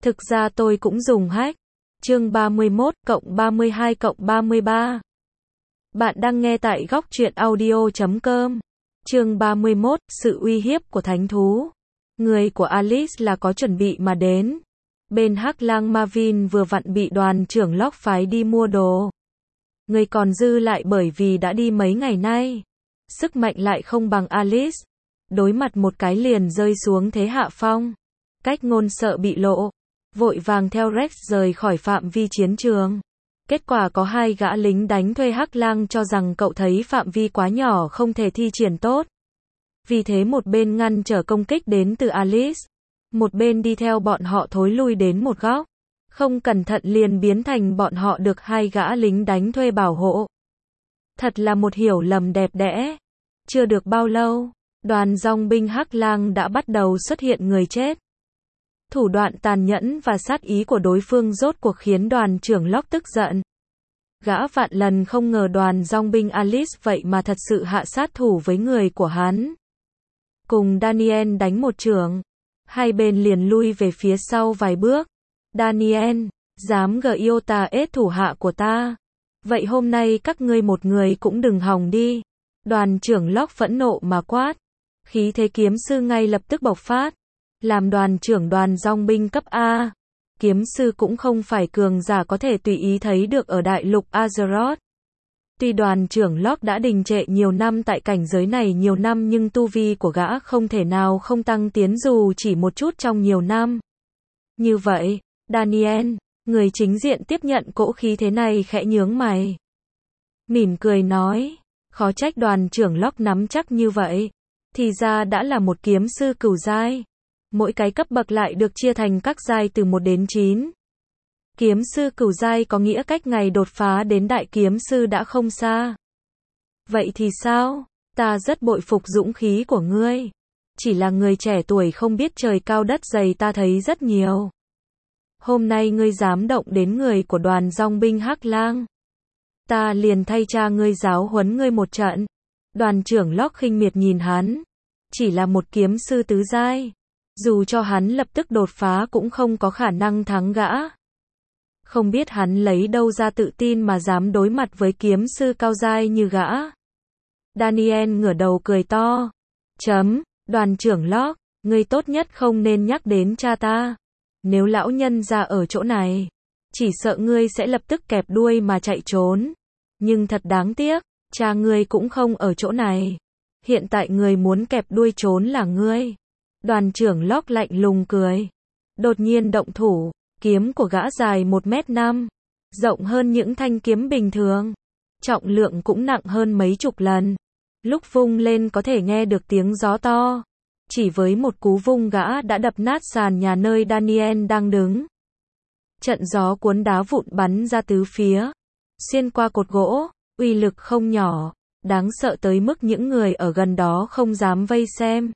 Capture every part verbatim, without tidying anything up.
Thực ra tôi cũng dùng hack. Chương ba mươi mốt cộng ba mươi hai cộng ba mươi ba. Bạn đang nghe tại góc truyện audio chấm com. Chương ba mươi mốt, sự uy hiếp của thánh thú. Người của Alice là có chuẩn bị mà đến. Bên Hắc Lang Marvin vừa vặn bị đoàn trưởng Locke phái đi mua đồ. Người còn dư lại bởi vì đã đi mấy ngày nay. Sức mạnh lại không bằng Alice. Đối mặt một cái liền rơi xuống thế hạ phong. Cách ngôn sợ bị lộ. Vội vàng theo Rex rời khỏi phạm vi chiến trường. Kết quả có hai gã lính đánh thuê Hắc Lang cho rằng cậu thấy phạm vi quá nhỏ không thể thi triển tốt. Vì thế một bên ngăn trở công kích đến từ Alice. Một bên đi theo bọn họ thối lui đến một góc. Không cẩn thận liền biến thành bọn họ được hai gã lính đánh thuê bảo hộ. Thật là một hiểu lầm đẹp đẽ. Chưa được bao lâu, đoàn dòng binh Hắc Lang đã bắt đầu xuất hiện người chết. Thủ đoạn tàn nhẫn và sát ý của đối phương rốt cuộc khiến đoàn trưởng Locke tức giận. Gã vạn lần không ngờ đoàn dòng binh Alice vậy mà thật sự hạ sát thủ với người của hắn. Cùng Daniel đánh một chưởng, hai bên liền lui về phía sau vài bước. Daniel, dám gờ yêu tà ết thủ hạ của ta. Vậy hôm nay các ngươi một người cũng đừng hòng đi. Đoàn trưởng Locke phẫn nộ mà quát. Khí thế kiếm sư ngay lập tức bộc phát. Làm đoàn trưởng đoàn dòng binh cấp A, kiếm sư cũng không phải cường giả có thể tùy ý thấy được ở đại lục Azeroth. Tuy đoàn trưởng Locke đã đình trệ nhiều năm tại cảnh giới này nhiều năm nhưng tu vi của gã không thể nào không tăng tiến dù chỉ một chút trong nhiều năm. Như vậy, Daniel, người chính diện tiếp nhận cỗ khí thế này khẽ nhướng mày. Mỉm cười nói, khó trách đoàn trưởng Locke nắm chắc như vậy. Thì ra đã là một kiếm sư cửu giai. Mỗi cái cấp bậc lại được chia thành các giai từ một đến chín. Kiếm sư cửu giai có nghĩa cách ngày đột phá đến đại kiếm sư đã không xa. Vậy thì sao? Ta rất bội phục dũng khí của ngươi. Chỉ là người trẻ tuổi không biết trời cao đất dày ta thấy rất nhiều. Hôm nay ngươi dám động đến người của đoàn dòng binh Hắc Lang. Ta liền thay cha ngươi giáo huấn ngươi một trận. Đoàn trưởng Locke khinh miệt nhìn hắn. Chỉ là một kiếm sư tứ giai. Dù cho hắn lập tức đột phá cũng không có khả năng thắng gã. Không biết hắn lấy đâu ra tự tin mà dám đối mặt với kiếm sư cao giai như gã. Daniel ngửa đầu cười to. Chấm, đoàn trưởng Locke, ngươi tốt nhất không nên nhắc đến cha ta. Nếu lão nhân ra ở chỗ này, chỉ sợ ngươi sẽ lập tức kẹp đuôi mà chạy trốn. Nhưng thật đáng tiếc, cha ngươi cũng không ở chỗ này. Hiện tại người muốn kẹp đuôi trốn là ngươi. Đoàn trưởng Locke lạnh lùng cười. Đột nhiên động thủ, kiếm của gã dài một mét năm, rộng hơn những thanh kiếm bình thường. Trọng lượng cũng nặng hơn mấy chục lần. Lúc vung lên có thể nghe được tiếng gió to. Chỉ với một cú vung gã đã đập nát sàn nhà nơi Daniel đang đứng. Trận gió cuốn đá vụn bắn ra tứ phía. Xuyên qua cột gỗ, uy lực không nhỏ, đáng sợ tới mức những người ở gần đó không dám vây xem.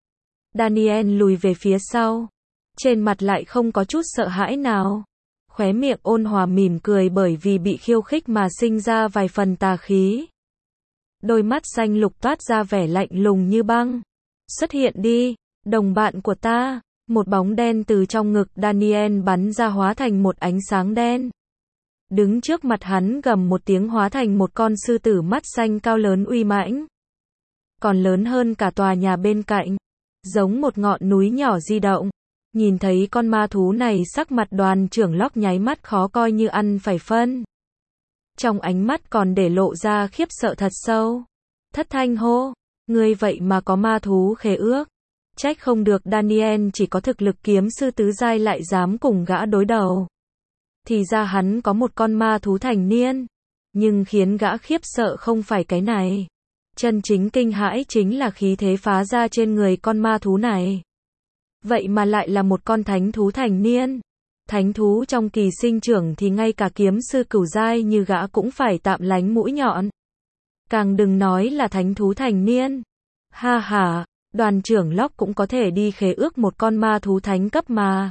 Daniel lùi về phía sau. Trên mặt lại không có chút sợ hãi nào. Khóe miệng ôn hòa mỉm cười bởi vì bị khiêu khích mà sinh ra vài phần tà khí. Đôi mắt xanh lục toát ra vẻ lạnh lùng như băng. Xuất hiện đi, đồng bạn của ta. Một bóng đen từ trong ngực Daniel bắn ra hóa thành một ánh sáng đen. Đứng trước mặt hắn gầm một tiếng hóa thành một con sư tử mắt xanh cao lớn uy mãnh. Còn lớn hơn cả tòa nhà bên cạnh. Giống một ngọn núi nhỏ di động. Nhìn thấy con ma thú này sắc mặt đoàn trưởng Locke nháy mắt khó coi như ăn phải phân. Trong ánh mắt còn để lộ ra khiếp sợ thật sâu. Thất thanh hô, ngươi vậy mà có ma thú khế ước. Trách không được Daniel chỉ có thực lực kiếm sư tứ giai lại dám cùng gã đối đầu. Thì ra hắn có một con ma thú thành niên. Nhưng khiến gã khiếp sợ không phải cái này. Chân chính kinh hãi chính là khí thế phá ra trên người con ma thú này. Vậy mà lại là một con thánh thú thành niên. Thánh thú trong kỳ sinh trưởng thì ngay cả kiếm sư cửu giai như gã cũng phải tạm lánh mũi nhọn. Càng đừng nói là thánh thú thành niên. Ha ha, đoàn trưởng Locke cũng có thể đi khế ước một con ma thú thánh cấp mà.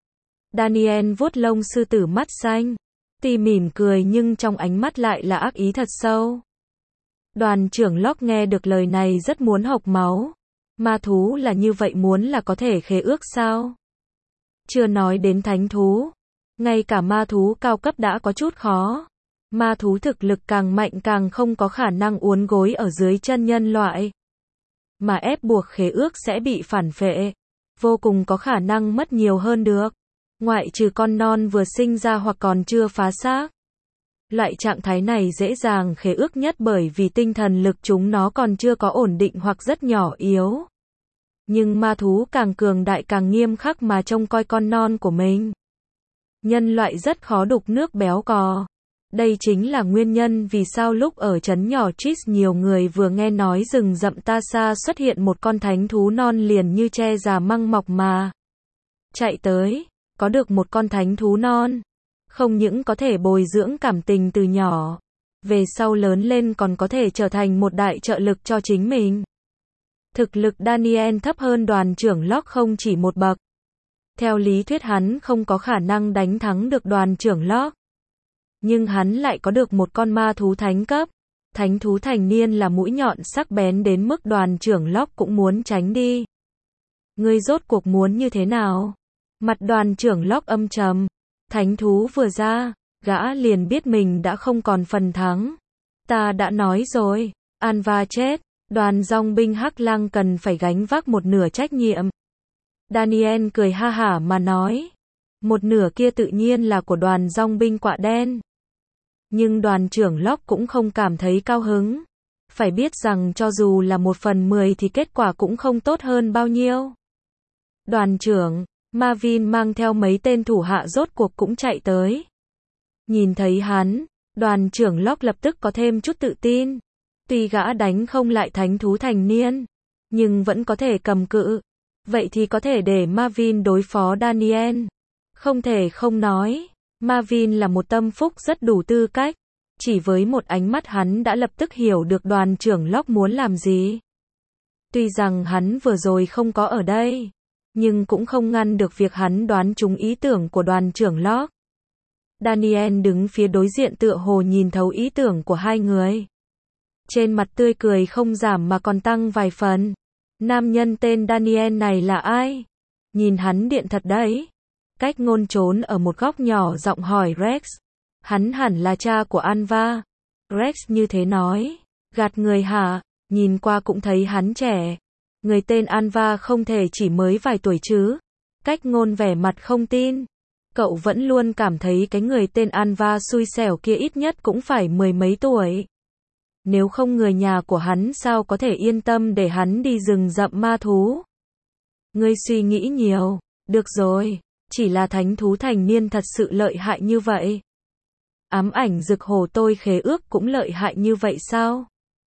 Daniel vuốt lông sư tử mắt xanh. Tuy mỉm cười nhưng trong ánh mắt lại là ác ý thật sâu. Đoàn trưởng Locke nghe được lời này rất muốn hộc máu. Ma thú là như vậy muốn là có thể khế ước sao? Chưa nói đến thánh thú. Ngay cả ma thú cao cấp đã có chút khó. Ma thú thực lực càng mạnh càng không có khả năng uốn gối ở dưới chân nhân loại. Mà ép buộc khế ước sẽ bị phản phệ. Vô cùng có khả năng mất nhiều hơn được. Ngoại trừ con non vừa sinh ra hoặc còn chưa phá xác. Loại trạng thái này dễ dàng khế ước nhất bởi vì tinh thần lực chúng nó còn chưa có ổn định hoặc rất nhỏ yếu. Nhưng ma thú càng cường đại càng nghiêm khắc mà trông coi con non của mình. Nhân loại rất khó đục nước béo cò. Đây chính là nguyên nhân vì sao lúc ở trấn nhỏ Chis nhiều người vừa nghe nói rừng rậm Ta Xa xuất hiện một con thánh thú non liền như tre già măng mọc mà chạy tới, có được một con thánh thú non. Không những có thể bồi dưỡng cảm tình từ nhỏ, về sau lớn lên còn có thể trở thành một đại trợ lực cho chính mình. Thực lực Daniel thấp hơn đoàn trưởng Locke không chỉ một bậc. Theo lý thuyết hắn không có khả năng đánh thắng được đoàn trưởng Locke. Nhưng hắn lại có được một con ma thú thánh cấp. Thánh thú thành niên là mũi nhọn sắc bén đến mức đoàn trưởng Locke cũng muốn tránh đi. Ngươi rốt cuộc muốn như thế nào? Mặt đoàn trưởng Locke âm trầm. Thánh thú vừa ra, gã liền biết mình đã không còn phần thắng. Ta đã nói rồi, Anva chết, đoàn dòng binh Hắc Lang cần phải gánh vác một nửa trách nhiệm. Daniel cười ha hả mà nói. Một nửa kia tự nhiên là của đoàn dòng binh Quạ Đen. Nhưng đoàn trưởng Locke cũng không cảm thấy cao hứng. Phải biết rằng cho dù là một phần mười thì kết quả cũng không tốt hơn bao nhiêu. Đoàn trưởng, Marvin mang theo mấy tên thủ hạ rốt cuộc cũng chạy tới. Nhìn thấy hắn, đoàn trưởng Locke lập tức có thêm chút tự tin. Tuy gã đánh không lại thánh thú thành niên, nhưng vẫn có thể cầm cự. Vậy thì có thể để Marvin đối phó Daniel. Không thể không nói, Marvin là một tâm phúc rất đủ tư cách. Chỉ với một ánh mắt hắn đã lập tức hiểu được đoàn trưởng Locke muốn làm gì. Tuy rằng hắn vừa rồi không có ở đây, nhưng cũng không ngăn được việc hắn đoán trúng ý tưởng của đoàn trưởng Locke. Daniel đứng phía đối diện tựa hồ nhìn thấu ý tưởng của hai người. Trên mặt tươi cười không giảm mà còn tăng vài phần. Nam nhân tên Daniel này là ai? Nhìn hắn điện thật đấy. Cách ngôn trốn ở một góc nhỏ giọng hỏi Rex. Hắn hẳn là cha của Anva. Rex như thế nói. Gạt người hả? Nhìn qua cũng thấy hắn trẻ. Người tên Anva không thể chỉ mới vài tuổi chứ. Cách ngôn vẻ mặt không tin. Cậu vẫn luôn cảm thấy cái người tên Anva xui xẻo kia ít nhất cũng phải mười mấy tuổi. Nếu không người nhà của hắn sao có thể yên tâm để hắn đi rừng rậm ma thú. Ngươi suy nghĩ nhiều. Được rồi. Chỉ là thánh thú thành niên thật sự lợi hại như vậy. Ám ảnh rực hồ tôi khế ước cũng lợi hại như vậy sao?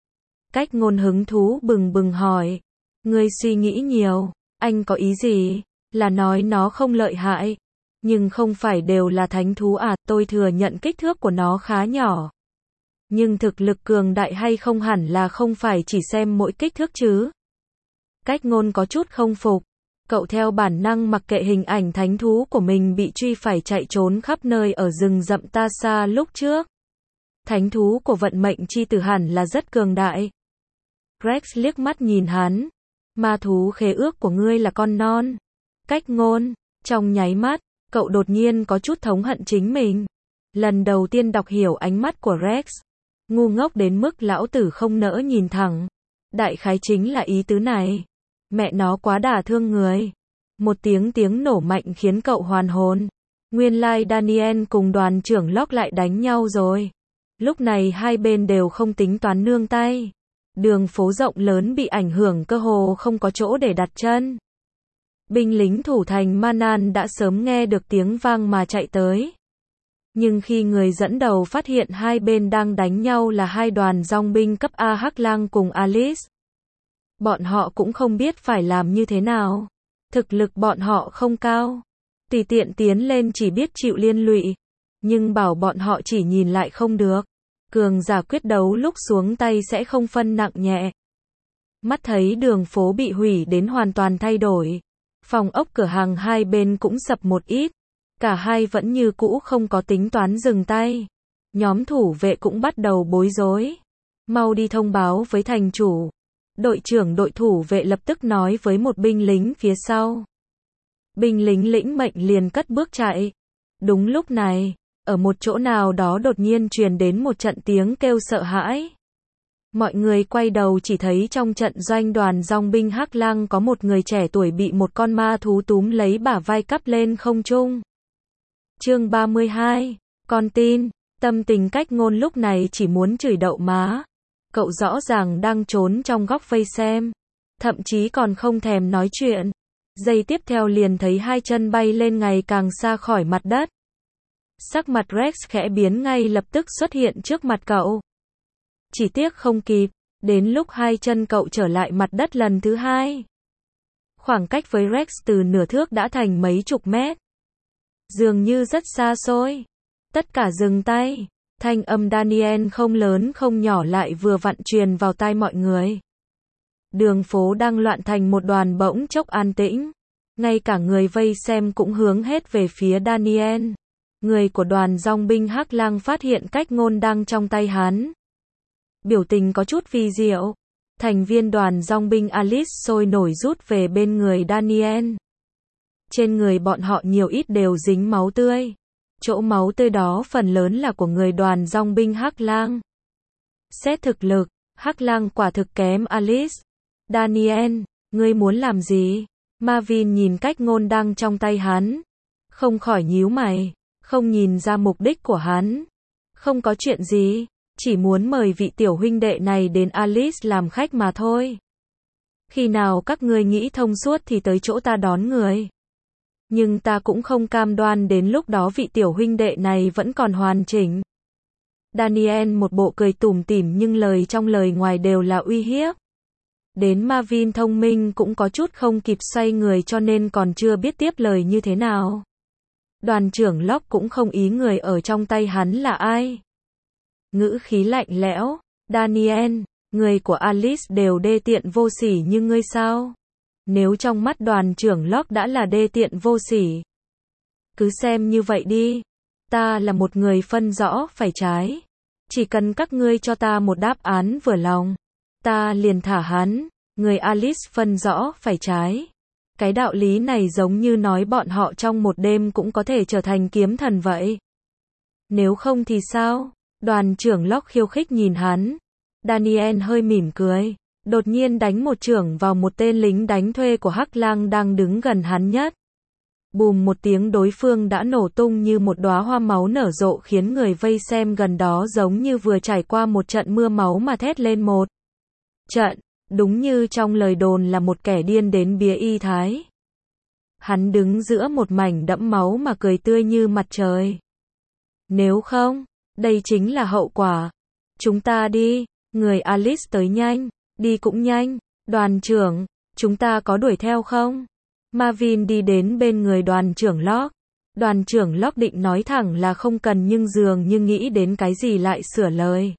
Cách ngôn hứng thú bừng bừng hỏi. Ngươi suy nghĩ nhiều. Anh có ý gì? Là nói nó không lợi hại. Nhưng không phải đều là thánh thú à? Tôi thừa nhận kích thước của nó khá nhỏ. Nhưng thực lực cường đại hay không hẳn là không phải chỉ xem mỗi kích thước chứ. Cách ngôn có chút không phục. Cậu theo bản năng mặc kệ hình ảnh thánh thú của mình bị truy phải chạy trốn khắp nơi ở rừng rậm Ta Xa lúc trước. Thánh thú của vận mệnh chi tử hẳn là rất cường đại. Rex liếc mắt nhìn hắn. Ma thú khế ước của ngươi là con non. Cách ngôn, trong nháy mắt, cậu đột nhiên có chút thống hận chính mình. Lần đầu tiên đọc hiểu ánh mắt của Rex. Ngu ngốc đến mức lão tử không nỡ nhìn thẳng. Đại khái chính là ý tứ này. Mẹ nó quá đả thương người. Một tiếng tiếng nổ mạnh khiến cậu hoàn hồn. Nguyên lai Daniel cùng đoàn trưởng Locke lại đánh nhau rồi. Lúc này hai bên đều không tính toán nương tay. Đường phố rộng lớn bị ảnh hưởng cơ hồ không có chỗ để đặt chân. Binh lính thủ thành Manan đã sớm nghe được tiếng vang mà chạy tới. Nhưng khi người dẫn đầu phát hiện hai bên đang đánh nhau là hai đoàn dòng binh cấp A Hắc Lang cùng Alice. Bọn họ cũng không biết phải làm như thế nào. Thực lực bọn họ không cao. Tùy tiện tiến lên chỉ biết chịu liên lụy. Nhưng bảo bọn họ chỉ nhìn lại không được. Cường giả quyết đấu lúc xuống tay sẽ không phân nặng nhẹ. Mắt thấy đường phố bị hủy đến hoàn toàn thay đổi. Phòng ốc cửa hàng hai bên cũng sập một ít. Cả hai vẫn như cũ không có tính toán dừng tay. Nhóm thủ vệ cũng bắt đầu bối rối. Mau đi thông báo với thành chủ. Đội trưởng đội thủ vệ lập tức nói với một binh lính phía sau. Binh lính lĩnh mệnh liền cất bước chạy. Đúng lúc này, ở một chỗ nào đó đột nhiên truyền đến một trận tiếng kêu sợ hãi. Mọi người quay đầu chỉ thấy trong trận doanh đoàn dòng binh Hắc Lăng có một người trẻ tuổi bị một con ma thú túm lấy bả vai cắp lên không trung. Chương ba mươi hai, con tin. Tâm tình Cách Ngôn lúc này chỉ muốn chửi đậu má. Cậu rõ ràng đang trốn trong góc vây xem, thậm chí còn không thèm nói chuyện. Giây tiếp theo liền thấy hai chân bay lên ngày càng xa khỏi mặt đất. Sắc mặt Rex khẽ biến, ngay lập tức xuất hiện trước mặt cậu. Chỉ tiếc không kịp, đến lúc hai chân cậu trở lại mặt đất lần thứ hai, khoảng cách với Rex từ nửa thước đã thành mấy chục mét. Dường như rất xa xôi. Tất cả dừng tay. Thanh âm Daniel không lớn không nhỏ lại vừa vặn truyền vào tai mọi người. Đường phố đang loạn thành một đoàn bỗng chốc an tĩnh. Ngay cả người vây xem cũng hướng hết về phía Daniel. Người của đoàn dòng binh Hắc Lăng phát hiện Cách Ngôn đang trong tay hắn. Biểu tình có chút vi diệu. Thành viên đoàn dòng binh Alice sôi nổi rút về bên người Daniel. Trên người bọn họ nhiều ít đều dính máu tươi. Chỗ máu tươi đó phần lớn là của người đoàn dòng binh Hắc Lang. Xét thực lực, Hắc Lang quả thực kém Alice. Daniel, ngươi muốn làm gì? Marvin nhìn Cách Ngôn đang trong tay hắn, không khỏi nhíu mày, không nhìn ra mục đích của hắn. Không có chuyện gì, chỉ muốn mời vị tiểu huynh đệ này đến Alice làm khách mà thôi. Khi nào các ngươi nghĩ thông suốt thì tới chỗ ta đón người. Nhưng ta cũng không cam đoan đến lúc đó vị tiểu huynh đệ này vẫn còn hoàn chỉnh. Daniel một bộ cười tủm tỉm nhưng lời trong lời ngoài đều là uy hiếp. Đến Marvin thông minh cũng có chút không kịp xoay người cho nên còn chưa biết tiếp lời như thế nào. Đoàn trưởng Locke cũng không ý người ở trong tay hắn là ai. Ngữ khí lạnh lẽo, Daniel, người của Alice đều đê tiện vô sỉ như ngươi sao? Nếu trong mắt đoàn trưởng Locke đã là đê tiện vô sỉ, cứ xem như vậy đi. Ta là một người phân rõ phải trái. Chỉ cần các ngươi cho ta một đáp án vừa lòng, ta liền thả hắn. Người Alice phân rõ phải trái. Cái đạo lý này giống như nói bọn họ trong một đêm cũng có thể trở thành kiếm thần vậy. Nếu không thì sao? Đoàn trưởng Locke khiêu khích nhìn hắn. Daniel hơi mỉm cười, đột nhiên đánh một chưởng vào một tên lính đánh thuê của Hắc Lang đang đứng gần hắn nhất. Bùm một tiếng, đối phương đã nổ tung như một đóa hoa máu nở rộ, khiến người vây xem gần đó giống như vừa trải qua một trận mưa máu mà thét lên một trận. Đúng như trong lời đồn là một kẻ điên đến bía y thái. Hắn đứng giữa một mảnh đẫm máu mà cười tươi như mặt trời. Nếu không, đây chính là hậu quả. Chúng ta đi. Người Alice tới nhanh, đi cũng nhanh. Đoàn trưởng, chúng ta có đuổi theo không? Marvin đi đến bên người đoàn trưởng Locke. Đoàn trưởng Locke định nói thẳng là không cần nhưng dường như nghĩ đến cái gì lại sửa lời.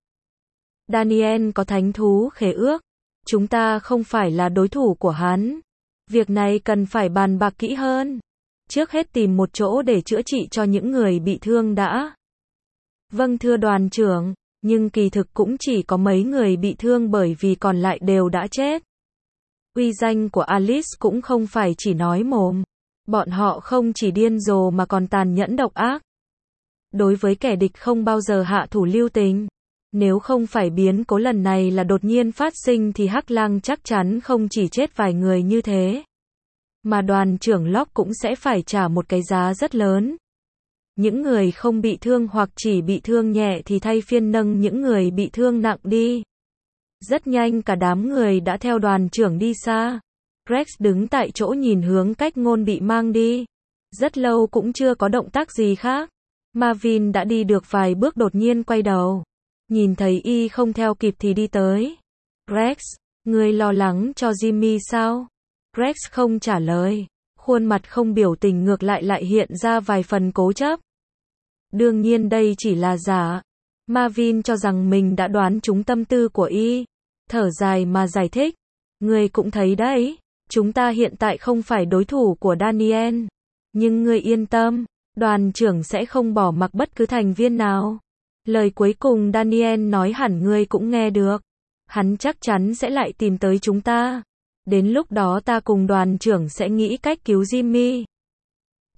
Daniel có thánh thú khế ước. Chúng ta không phải là đối thủ của hắn. Việc này cần phải bàn bạc kỹ hơn. Trước hết tìm một chỗ để chữa trị cho những người bị thương đã. Vâng thưa đoàn trưởng, nhưng kỳ thực cũng chỉ có mấy người bị thương bởi vì còn lại đều đã chết. Uy danh của Alice cũng không phải chỉ nói mồm. Bọn họ không chỉ điên rồ mà còn tàn nhẫn độc ác. Đối với kẻ địch không bao giờ hạ thủ lưu tình. Nếu không phải biến cố lần này là đột nhiên phát sinh thì Hắc Lang chắc chắn không chỉ chết vài người như thế, mà đoàn trưởng Locke cũng sẽ phải trả một cái giá rất lớn. Những người không bị thương hoặc chỉ bị thương nhẹ thì thay phiên nâng những người bị thương nặng đi. Rất nhanh cả đám người đã theo đoàn trưởng đi xa. Rex đứng tại chỗ nhìn hướng Cách Ngôn bị mang đi. Rất lâu cũng chưa có động tác gì khác. Marvin đã đi được vài bước đột nhiên quay đầu. Nhìn thấy y không theo kịp thì đi tới. Rex, ngươi lo lắng cho Jimmy sao? Rex không trả lời. Khuôn mặt không biểu tình, ngược lại lại hiện ra vài phần cố chấp. Đương nhiên đây chỉ là giả. Marvin cho rằng mình đã đoán trúng tâm tư của y. Thở dài mà giải thích. Ngươi cũng thấy đấy. Chúng ta hiện tại không phải đối thủ của Daniel. Nhưng ngươi yên tâm. Đoàn trưởng sẽ không bỏ mặc bất cứ thành viên nào. Lời cuối cùng Daniel nói hẳn ngươi cũng nghe được. Hắn chắc chắn sẽ lại tìm tới chúng ta. Đến lúc đó ta cùng đoàn trưởng sẽ nghĩ cách cứu Jimmy.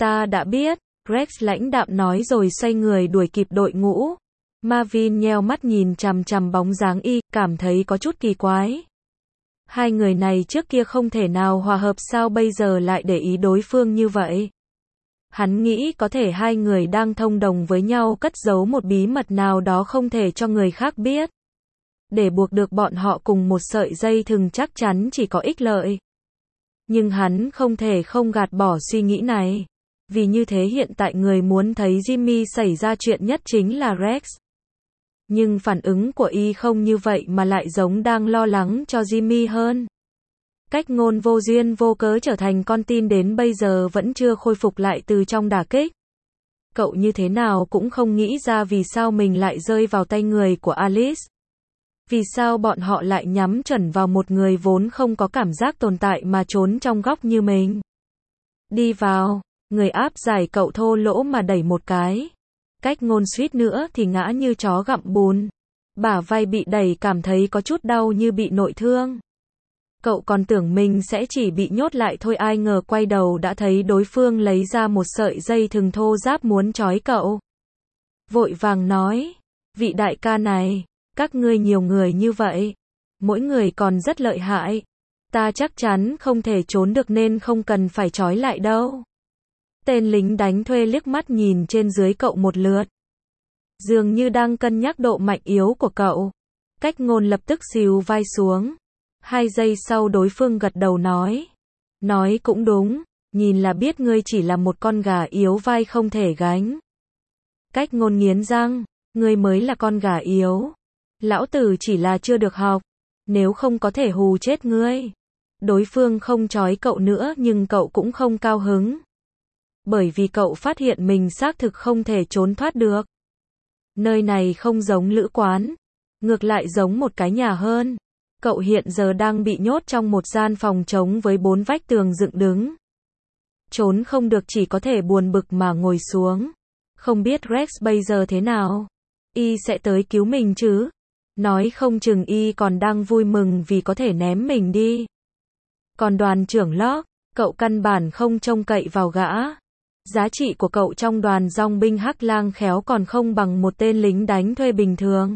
Ta đã biết, Rex lãnh đạm nói rồi xoay người đuổi kịp đội ngũ. Marvin nheo mắt nhìn chằm chằm bóng dáng y, cảm thấy có chút kỳ quái. Hai người này trước kia không thể nào hòa hợp, sao bây giờ lại để ý đối phương như vậy? Hắn nghĩ có thể hai người đang thông đồng với nhau cất giấu một bí mật nào đó không thể cho người khác biết. Để buộc được bọn họ cùng một sợi dây thừng chắc chắn chỉ có ích lợi. Nhưng hắn không thể không gạt bỏ suy nghĩ này. Vì như thế hiện tại người muốn thấy Jimmy xảy ra chuyện nhất chính là Rex. Nhưng phản ứng của y không như vậy mà lại giống đang lo lắng cho Jimmy hơn. Cách ngôn vô duyên vô cớ trở thành con tin đến bây giờ vẫn chưa khôi phục lại từ trong đả kích. Cậu như thế nào cũng không nghĩ ra vì sao mình lại rơi vào tay người của Alice. Vì sao bọn họ lại nhắm chuẩn vào một người vốn không có cảm giác tồn tại mà trốn trong góc như mình. Đi vào, người áp giải cậu thô lỗ mà đẩy một cái. Cách ngôn suýt nữa thì ngã như chó gặm bùn. Bả vai bị đẩy cảm thấy có chút đau như bị nội thương. Cậu còn tưởng mình sẽ chỉ bị nhốt lại thôi, ai ngờ quay đầu đã thấy đối phương lấy ra một sợi dây thừng thô ráp muốn trói cậu. Vội vàng nói, vị đại ca này, các ngươi nhiều người như vậy, mỗi người còn rất lợi hại. Ta chắc chắn không thể trốn được nên không cần phải trói lại đâu. Tên lính đánh thuê liếc mắt nhìn trên dưới cậu một lượt. Dường như đang cân nhắc độ mạnh yếu của cậu. Cách ngôn lập tức xìu vai xuống. Hai giây sau đối phương gật đầu nói. Nói cũng đúng, nhìn là biết ngươi chỉ là một con gà yếu vai không thể gánh. Cách ngôn nghiến răng, ngươi mới là con gà yếu. Lão tử chỉ là chưa được học, nếu không có thể hù chết ngươi. Đối phương không trói cậu nữa nhưng cậu cũng không cao hứng. Bởi vì cậu phát hiện mình xác thực không thể trốn thoát được. Nơi này không giống lữ quán, ngược lại giống một cái nhà hơn. Cậu hiện giờ đang bị nhốt trong một gian phòng trống với bốn vách tường dựng đứng. Trốn không được chỉ có thể buồn bực mà ngồi xuống. Không biết Rex bây giờ thế nào? Y sẽ tới cứu mình chứ? Nói không chừng y còn đang vui mừng vì có thể ném mình đi. Còn đoàn trưởng Locke, cậu căn bản không trông cậy vào gã. Giá trị của cậu trong đoàn dòng binh Hắc Lang khéo còn không bằng một tên lính đánh thuê bình thường.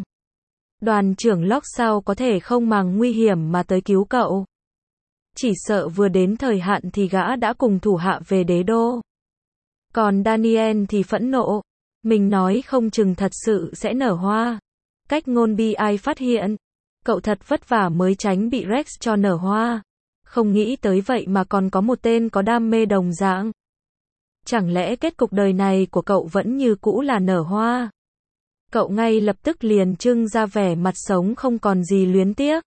Đoàn trưởng Locke sao có thể không màng nguy hiểm mà tới cứu cậu? Chỉ sợ vừa đến thời hạn thì gã đã cùng thủ hạ về đế đô. Còn Daniel thì phẫn nộ. Mình nói không chừng thật sự sẽ nở hoa. Cách ngôn bi ai phát hiện. Cậu thật vất vả mới tránh bị Rex cho nở hoa. Không nghĩ tới vậy mà còn có một tên có đam mê đồng dạng. Chẳng lẽ kết cục đời này của cậu vẫn như cũ là nở hoa? Cậu ngay lập tức liền trưng ra vẻ mặt sống không còn gì luyến tiếc.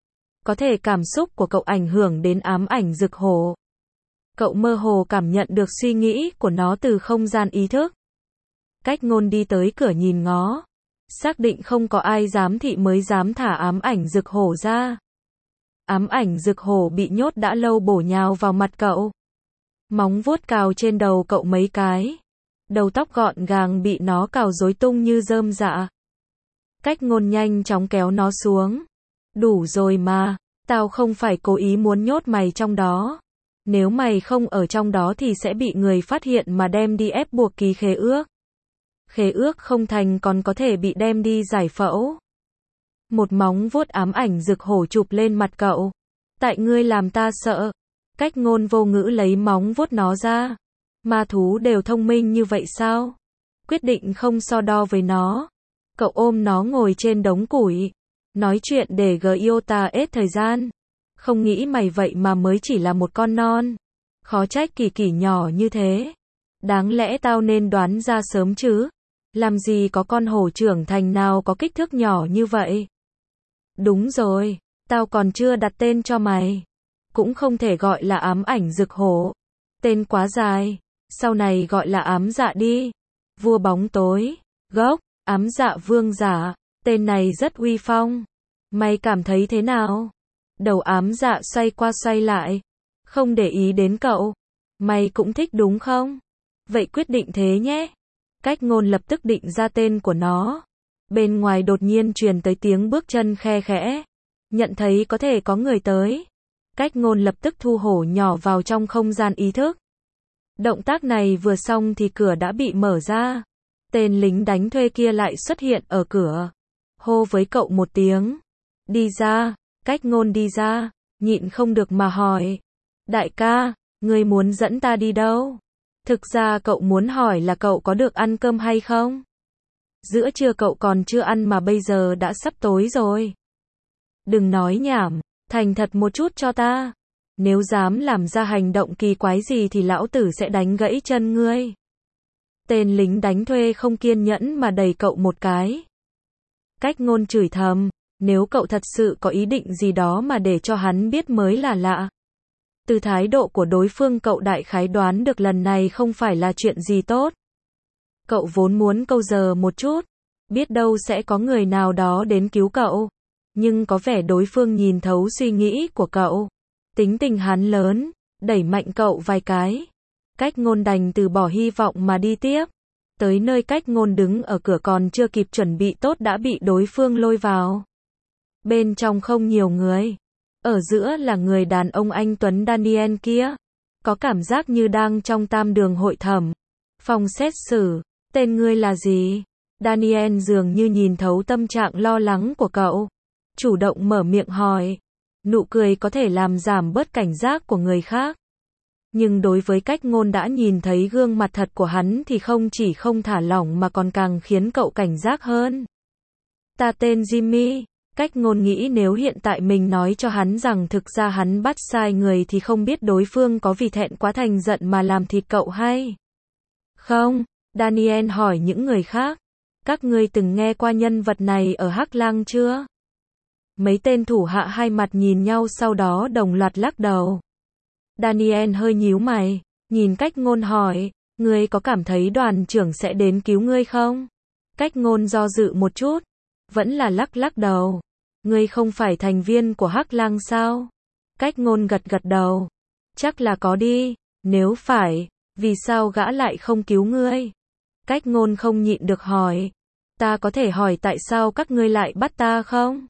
Có thể cảm xúc của cậu ảnh hưởng đến ám ảnh rực hổ. Cậu mơ hồ cảm nhận được suy nghĩ của nó từ không gian ý thức. Cách ngôn đi tới cửa nhìn ngó. Xác định không có ai giám thị mới dám thả ám ảnh rực hổ ra. Ám ảnh rực hổ bị nhốt đã lâu bổ nhào vào mặt cậu. Móng vuốt cào trên đầu cậu mấy cái. Đầu tóc gọn gàng bị nó cào rối tung như rơm rạ. Cách ngôn nhanh chóng kéo nó xuống. Đủ rồi mà, tao không phải cố ý muốn nhốt mày trong đó. Nếu mày không ở trong đó thì sẽ bị người phát hiện mà đem đi ép buộc ký khế ước. Khế ước không thành còn có thể bị đem đi giải phẫu. Một móng vuốt ám ảnh rực hổ chụp lên mặt cậu. Tại ngươi làm ta sợ. Cách ngôn vô ngữ lấy móng vuốt nó ra. Ma thú đều thông minh như vậy sao? Quyết định không so đo với nó. Cậu ôm nó ngồi trên đống củi. Nói chuyện để Giota hết thời gian. Không nghĩ mày vậy mà mới chỉ là một con non. Khó trách Kỳ Kỳ nhỏ như thế. Đáng lẽ tao nên đoán ra sớm chứ. Làm gì có con hổ trưởng thành nào có kích thước nhỏ như vậy. Đúng rồi, tao còn chưa đặt tên cho mày. Cũng không thể gọi là ám ảnh rực hổ. Tên quá dài. Sau này gọi là ám dạ đi. Vua bóng tối. Gốc. Ám dạ vương giả. Tên này rất uy phong. Mày cảm thấy thế nào? Đầu ám dạ xoay qua xoay lại. Không để ý đến cậu. Mày cũng thích đúng không? Vậy quyết định thế nhé. Cách ngôn lập tức định ra tên của nó. Bên ngoài đột nhiên truyền tới tiếng bước chân khe khẽ. Nhận thấy có thể có người tới. Cách ngôn lập tức thu hổ nhỏ vào trong không gian ý thức. Động tác này vừa xong thì cửa đã bị mở ra. Tên lính đánh thuê kia lại xuất hiện ở cửa. Hô với cậu một tiếng. Đi ra, Cách Ngôn đi ra, nhịn không được mà hỏi. Đại ca, ngươi muốn dẫn ta đi đâu? Thực ra cậu muốn hỏi là cậu có được ăn cơm hay không? Giữa trưa cậu còn chưa ăn mà bây giờ đã sắp tối rồi. Đừng nói nhảm, thành thật một chút cho ta. Nếu dám làm ra hành động kỳ quái gì thì lão tử sẽ đánh gãy chân ngươi. Tên lính đánh thuê không kiên nhẫn mà đẩy cậu một cái. Cách Ngôn chửi thầm, nếu cậu thật sự có ý định gì đó mà để cho hắn biết mới là lạ. Từ thái độ của đối phương cậu đại khái đoán được lần này không phải là chuyện gì tốt. Cậu vốn muốn câu giờ một chút, biết đâu sẽ có người nào đó đến cứu cậu. Nhưng có vẻ đối phương nhìn thấu suy nghĩ của cậu. Tính tình hắn lớn, đẩy mạnh cậu vài cái. Cách Ngôn đành từ bỏ hy vọng mà đi tiếp. Tới nơi Cách Ngôn đứng ở cửa còn chưa kịp chuẩn bị tốt đã bị đối phương lôi vào. Bên trong không nhiều người. Ở giữa là người đàn ông anh tuấn Daniel kia. Có cảm giác như đang trong tam đường hội thẩm. Phòng xét xử, tên ngươi là gì? Daniel dường như nhìn thấu tâm trạng lo lắng của cậu. Chủ động mở miệng hỏi. Nụ cười có thể làm giảm bớt cảnh giác của người khác. Nhưng đối với Cách Ngôn đã nhìn thấy gương mặt thật của hắn thì không chỉ không thả lỏng mà còn càng khiến cậu cảnh giác hơn. Ta tên Jimmy. Cách Ngôn nghĩ nếu hiện tại mình nói cho hắn rằng thực ra hắn bắt sai người thì không biết đối phương có vì thẹn quá thành giận mà làm thịt cậu hay không. Daniel hỏi những người khác. Các ngươi từng nghe qua nhân vật này ở Hắc Lang chưa? Mấy tên thủ hạ hai mặt nhìn nhau sau đó đồng loạt lắc đầu. Daniel hơi nhíu mày, nhìn Cách Ngôn hỏi, ngươi có cảm thấy đoàn trưởng sẽ đến cứu ngươi không? Cách Ngôn do dự một chút, vẫn là lắc lắc đầu. Ngươi không phải thành viên của Hắc Lang sao? Cách Ngôn gật gật đầu. Chắc là có đi, nếu phải, vì sao gã lại không cứu ngươi? Cách Ngôn không nhịn được hỏi. Ta có thể hỏi tại sao các ngươi lại bắt ta không?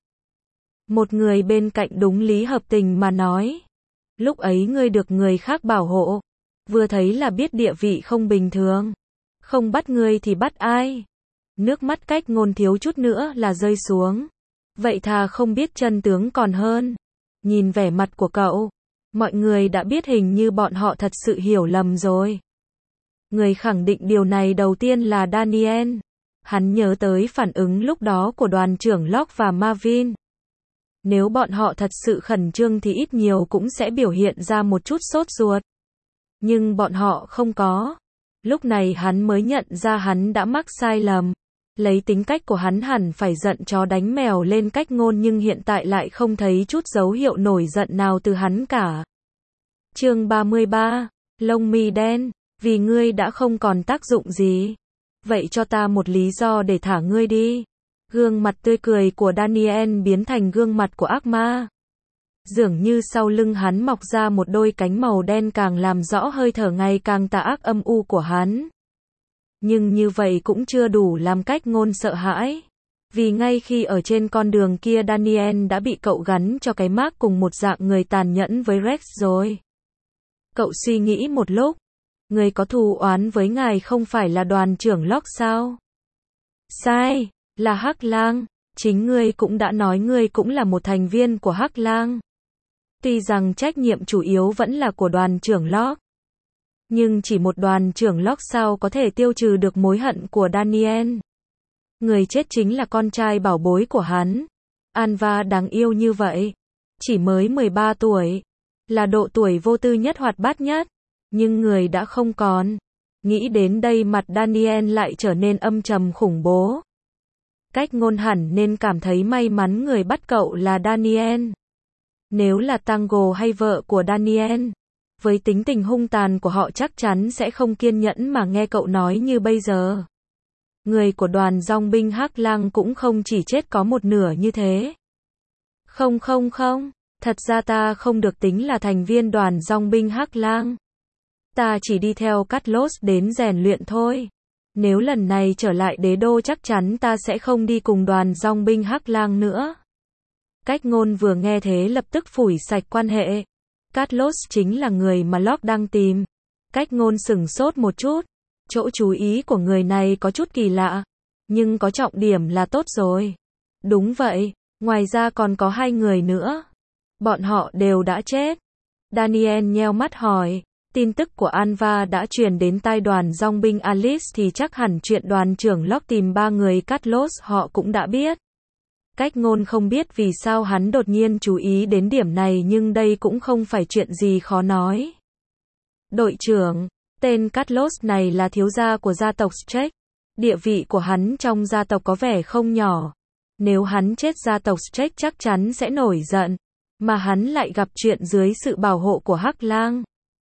Một người bên cạnh đúng lý hợp tình mà nói. Lúc ấy ngươi được người khác bảo hộ. Vừa thấy là biết địa vị không bình thường. Không bắt ngươi thì bắt ai? Nước mắt Cách Ngôn thiếu chút nữa là rơi xuống. Vậy thà không biết chân tướng còn hơn. Nhìn vẻ mặt của cậu, mọi người đã biết hình như bọn họ thật sự hiểu lầm rồi. Người khẳng định điều này đầu tiên là Daniel. Hắn nhớ tới phản ứng lúc đó của đoàn trưởng Locke và Marvin. Nếu bọn họ thật sự khẩn trương thì ít nhiều cũng sẽ biểu hiện ra một chút sốt ruột. Nhưng bọn họ không có. Lúc này hắn mới nhận ra hắn đã mắc sai lầm. Lấy tính cách của hắn hẳn phải giận chó đánh mèo lên Cách Ngôn nhưng hiện tại lại không thấy chút dấu hiệu nổi giận nào từ hắn cả. Chương ba mươi ba, lông mi đen, vì ngươi đã không còn tác dụng gì. Vậy cho ta một lý do để thả ngươi đi. Gương mặt tươi cười của Daniel biến thành gương mặt của ác ma. Dường như sau lưng hắn mọc ra một đôi cánh màu đen càng làm rõ hơi thở ngày càng tà ác âm u của hắn. Nhưng như vậy cũng chưa đủ làm Cách Ngôn sợ hãi. Vì ngay khi ở trên con đường kia Daniel đã bị cậu gắn cho cái mác cùng một dạng người tàn nhẫn với Rex rồi. Cậu suy nghĩ một lúc. Người có thù oán với ngài không phải là đoàn trưởng Locke sao? Sai, là Hắc Lang. Chính ngươi cũng đã nói ngươi cũng là một thành viên của Hắc Lang. Tuy rằng trách nhiệm chủ yếu vẫn là của đoàn trưởng Locke. Nhưng chỉ một đoàn trưởng Locke sao có thể tiêu trừ được mối hận của Daniel. Người chết chính là con trai bảo bối của hắn. Anva đáng yêu như vậy. Chỉ mới mười ba tuổi. Là độ tuổi vô tư nhất hoạt bát nhất. Nhưng người đã không còn. Nghĩ đến đây mặt Daniel lại trở nên âm trầm khủng bố. Cách Ngôn hẳn nên cảm thấy may mắn người bắt cậu là Daniel. Nếu là Tango hay vợ của Daniel, với tính tình hung tàn của họ chắc chắn sẽ không kiên nhẫn mà nghe cậu nói như bây giờ. Người của đoàn dòng binh Hắc Lang cũng không chỉ chết có một nửa như thế. Không không không, thật ra ta không được tính là thành viên đoàn dòng binh Hắc Lang. Ta chỉ đi theo Carlos đến rèn luyện thôi. Nếu lần này trở lại đế đô chắc chắn ta sẽ không đi cùng đoàn dòng binh Hắc Lang nữa. Cách Ngôn vừa nghe thế lập tức phủi sạch quan hệ. Carlos chính là người mà Locke đang tìm. Cách ngôn sửng sốt một chút. Chỗ chú ý của người này có chút kỳ lạ. Nhưng có trọng điểm là tốt rồi. Đúng vậy, ngoài ra còn có hai người nữa. Bọn họ đều đã chết. Daniel nheo mắt hỏi. Tin tức của Anva đã truyền đến tai đoàn dòng binh Alice thì chắc hẳn chuyện đoàn trưởng Locke tìm ba người Carlos họ cũng đã biết. Cách ngôn không biết vì sao hắn đột nhiên chú ý đến điểm này nhưng đây cũng không phải chuyện gì khó nói. Đội trưởng, tên Carlos này là thiếu gia của gia tộc Strake. Địa vị của hắn trong gia tộc có vẻ không nhỏ. Nếu hắn chết gia tộc Strake chắc chắn sẽ nổi giận. Mà hắn lại gặp chuyện dưới sự bảo hộ của Hắc Lang.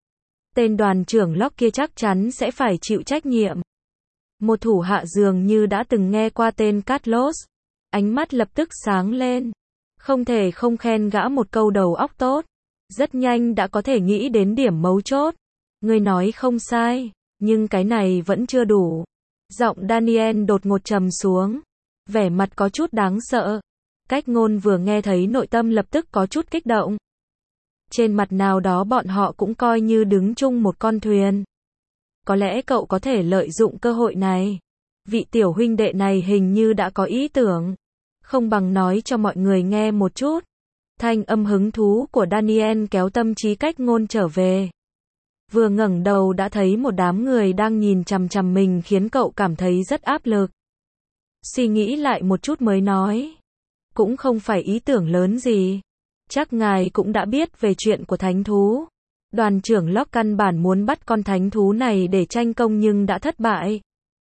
Tên đoàn trưởng Locke kia chắc chắn sẽ phải chịu trách nhiệm. Một thủ hạ dường như đã từng nghe qua tên Carlos. Ánh mắt lập tức sáng lên. Không thể không khen gã một câu đầu óc tốt. Rất nhanh đã có thể nghĩ đến điểm mấu chốt. Người nói không sai, nhưng cái này vẫn chưa đủ. Giọng Daniel đột ngột trầm xuống. Vẻ mặt có chút đáng sợ. Cách ngôn vừa nghe thấy nội tâm lập tức có chút kích động. Trên mặt nào đó bọn họ cũng coi như đứng chung một con thuyền. Có lẽ cậu có thể lợi dụng cơ hội này. Vị tiểu huynh đệ này hình như đã có ý tưởng. Không bằng nói cho mọi người nghe một chút. Thanh âm hứng thú của Daniel kéo tâm trí cách ngôn trở về. Vừa ngẩng đầu đã thấy một đám người đang nhìn chằm chằm mình khiến cậu cảm thấy rất áp lực. Suy nghĩ lại một chút mới nói. Cũng không phải ý tưởng lớn gì. Chắc ngài cũng đã biết về chuyện của thánh thú. Đoàn trưởng Locke căn bản muốn bắt con thánh thú này để tranh công nhưng đã thất bại.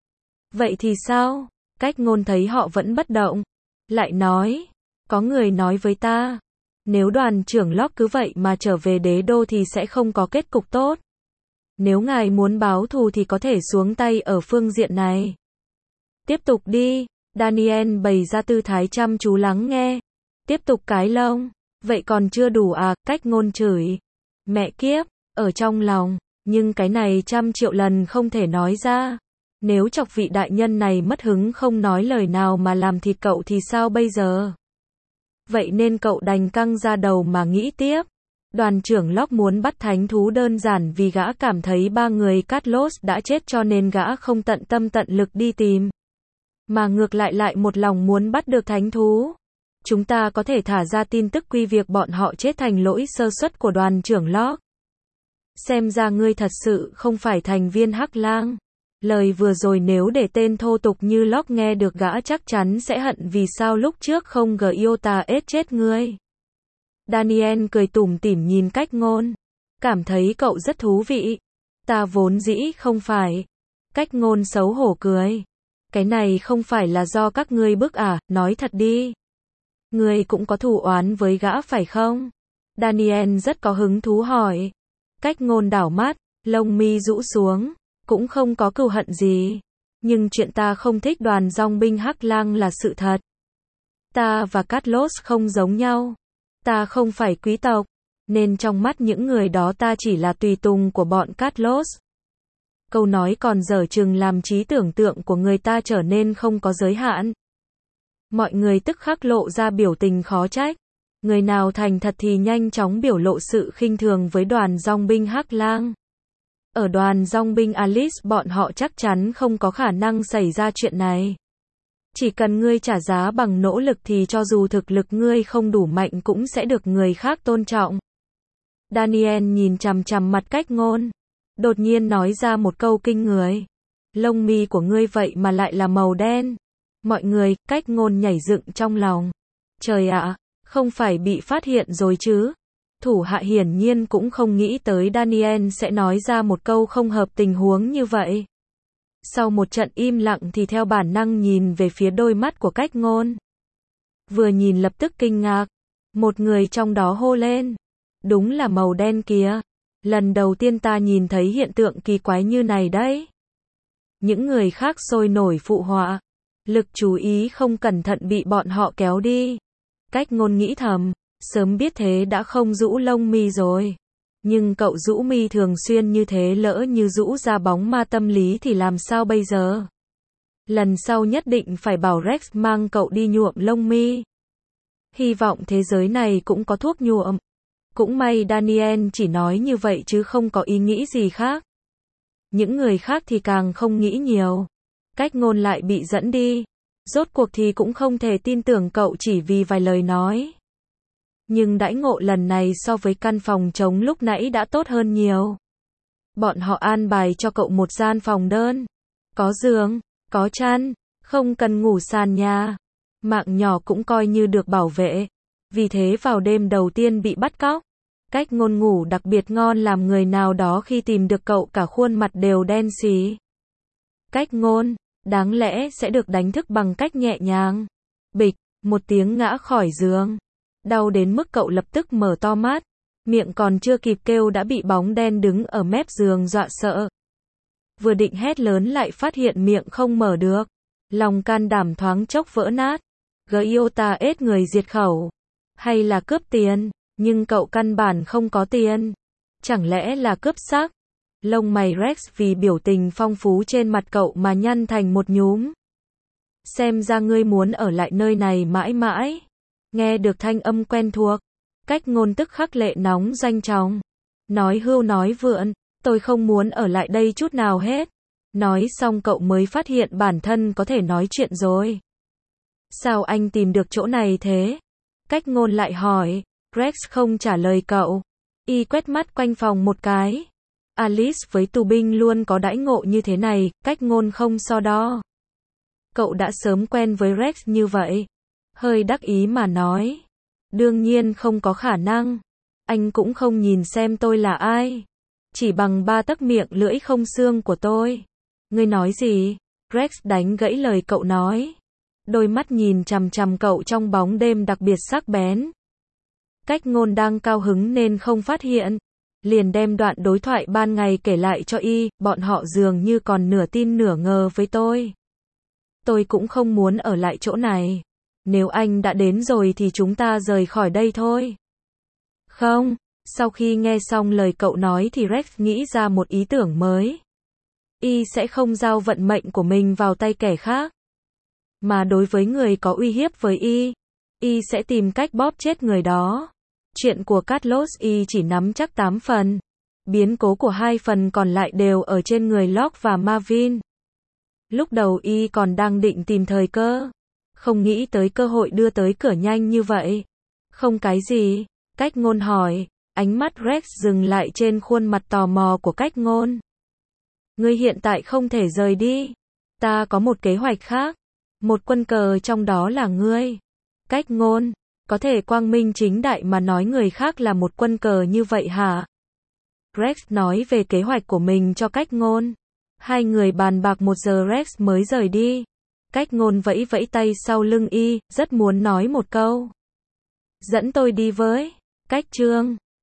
Vậy thì sao? Cách ngôn thấy họ vẫn bất động. Lại nói. Có người nói với ta. Nếu đoàn trưởng Locke cứ vậy mà trở về đế đô thì sẽ không có kết cục tốt. Nếu ngài muốn báo thù thì có thể xuống tay ở phương diện này. Tiếp tục đi. Daniel bày ra tư thái chăm chú lắng nghe. Tiếp tục cái lông. Vậy còn chưa đủ à, cách ngôn chửi. Mẹ kiếp, ở trong lòng. Nhưng cái này trăm triệu lần không thể nói ra. Nếu chọc vị đại nhân này mất hứng không nói lời nào mà làm thịt cậu thì sao bây giờ? Vậy nên cậu đành căng ra đầu mà nghĩ tiếp. Đoàn trưởng Locke muốn bắt thánh thú đơn giản vì gã cảm thấy ba người Carlos đã chết cho nên gã không tận tâm tận lực đi tìm. Mà ngược lại lại một lòng muốn bắt được thánh thú. Chúng ta có thể thả ra tin tức quy việc bọn họ chết thành lỗi sơ suất của đoàn trưởng Locke. Xem ra ngươi thật sự không phải thành viên Hắc Lang. Lời vừa rồi nếu để tên thô tục như Locke nghe được gã chắc chắn sẽ hận vì sao lúc trước không Giota ết chết ngươi. Daniel cười tủm tỉm nhìn cách ngôn. Cảm thấy cậu rất thú vị. Ta vốn dĩ không phải. Cách ngôn xấu hổ cười. Cái này không phải là do các ngươi bức à, nói thật đi. Ngươi cũng có thù oán với gã phải không? Daniel rất có hứng thú hỏi. Cách ngôn đảo mắt, lông mi rũ xuống. Cũng không có cừu hận gì. Nhưng chuyện ta không thích đoàn dòng binh Hắc Lang là sự thật. Ta và Carlos không giống nhau. Ta không phải quý tộc. Nên trong mắt những người đó ta chỉ là tùy tùng của bọn Carlos. Câu nói còn dở chừng làm trí tưởng tượng của người ta trở nên không có giới hạn. Mọi người tức khắc lộ ra biểu tình khó trách. Người nào thành thật thì nhanh chóng biểu lộ sự khinh thường với đoàn dòng binh Hắc Lang. Ở đoàn dòng binh Alice bọn họ chắc chắn không có khả năng xảy ra chuyện này. Chỉ cần ngươi trả giá bằng nỗ lực thì cho dù thực lực ngươi không đủ mạnh cũng sẽ được người khác tôn trọng. Daniel nhìn chằm chằm mặt cách ngôn. Đột nhiên nói ra một câu kinh người. Lông mi của ngươi vậy mà lại là màu đen. Mọi người, cách ngôn nhảy dựng trong lòng. Trời ạ, không phải bị phát hiện rồi chứ. Thủ hạ hiển nhiên cũng không nghĩ tới Daniel sẽ nói ra một câu không hợp tình huống như vậy. Sau một trận im lặng thì theo bản năng nhìn về phía đôi mắt của cách ngôn. Vừa nhìn lập tức kinh ngạc. Một người trong đó hô lên. Đúng là màu đen kìa. Lần đầu tiên ta nhìn thấy hiện tượng kỳ quái như này đấy. Những người khác sôi nổi phụ họa. Lực chú ý không cẩn thận bị bọn họ kéo đi. Cách ngôn nghĩ thầm. Sớm biết thế đã không rũ lông mi rồi. Nhưng cậu rũ mi thường xuyên như thế lỡ như rũ ra bóng ma tâm lý thì làm sao bây giờ? Lần sau nhất định phải bảo Rex mang cậu đi nhuộm lông mi. Hy vọng thế giới này cũng có thuốc nhuộm. Cũng may Daniel chỉ nói như vậy chứ không có ý nghĩ gì khác. Những người khác thì càng không nghĩ nhiều. Cách Ngôn lại bị dẫn đi. Rốt cuộc thì cũng không thể tin tưởng cậu chỉ vì vài lời nói. Nhưng đãi ngộ lần này so với căn phòng trống lúc nãy đã tốt hơn nhiều. Bọn họ an bài cho cậu một gian phòng đơn. Có giường, có chăn, không cần ngủ sàn nhà. Mạng nhỏ cũng coi như được bảo vệ. Vì thế vào đêm đầu tiên bị bắt cóc, Cách Ngôn ngủ đặc biệt ngon làm người nào đó khi tìm được cậu cả khuôn mặt đều đen xì. Cách Ngôn, đáng lẽ sẽ được đánh thức bằng cách nhẹ nhàng. Bịch, một tiếng ngã khỏi giường. Đau đến mức cậu lập tức mở to mắt. Miệng còn chưa kịp kêu đã bị bóng đen đứng ở mép giường dọa sợ. Vừa định hét lớn lại phát hiện miệng không mở được. Lòng can đảm thoáng chốc vỡ nát. Giota ết người diệt khẩu. Hay là cướp tiền, nhưng cậu căn bản không có tiền. Chẳng lẽ là cướp xác? Lông mày Rex vì biểu tình phong phú trên mặt cậu mà nhăn thành một nhúm. Xem ra ngươi muốn ở lại nơi này mãi mãi. Nghe được thanh âm quen thuộc, Cách Ngôn tức khắc lệ nóng doanh trọng. Nói hưu nói vượn, tôi không muốn ở lại đây chút nào hết. Nói xong cậu mới phát hiện bản thân có thể nói chuyện rồi. Sao anh tìm được chỗ này thế? Cách Ngôn lại hỏi. Rex không trả lời cậu. Y quét mắt quanh phòng một cái. Alice với tù binh luôn có đãi ngộ như thế này, Cách Ngôn không so đo. Cậu đã sớm quen với Rex như vậy. Hơi đắc ý mà nói. Đương nhiên không có khả năng. Anh cũng không nhìn xem tôi là ai. Chỉ bằng ba tấc miệng lưỡi không xương của tôi. Ngươi nói gì? Rex đánh gãy lời cậu nói. Đôi mắt nhìn chằm chằm cậu trong bóng đêm đặc biệt sắc bén. Cách Ngôn đang cao hứng nên không phát hiện. Liền đem đoạn đối thoại ban ngày kể lại cho y, bọn họ dường như còn nửa tin nửa ngờ với tôi. Tôi cũng không muốn ở lại chỗ này. Nếu anh đã đến rồi thì chúng ta rời khỏi đây thôi. Không, sau khi nghe xong lời cậu nói thì Rex nghĩ ra một ý tưởng mới. Y sẽ không giao vận mệnh của mình vào tay kẻ khác. Mà đối với người có uy hiếp với Y, Y sẽ tìm cách bóp chết người đó. Chuyện của Carlos Y chỉ nắm chắc tám phần. Biến cố của hai phần còn lại đều ở trên người Locke và Marvin. Lúc đầu Y còn đang định tìm thời cơ. Không nghĩ tới cơ hội đưa tới cửa nhanh như vậy. Không cái gì? Cách Ngôn hỏi. Ánh mắt Rex dừng lại trên khuôn mặt tò mò của Cách Ngôn. Ngươi hiện tại không thể rời đi. Ta có một kế hoạch khác. Một quân cờ trong đó là ngươi. Cách Ngôn, có thể quang minh chính đại mà nói người khác là một quân cờ như vậy hả? Rex nói về kế hoạch của mình cho Cách Ngôn. Hai người bàn bạc một giờ Rex mới rời đi. Cách Ngôn vẫy vẫy tay sau lưng Y, rất muốn nói một câu. Dẫn tôi đi với. Cách Trương.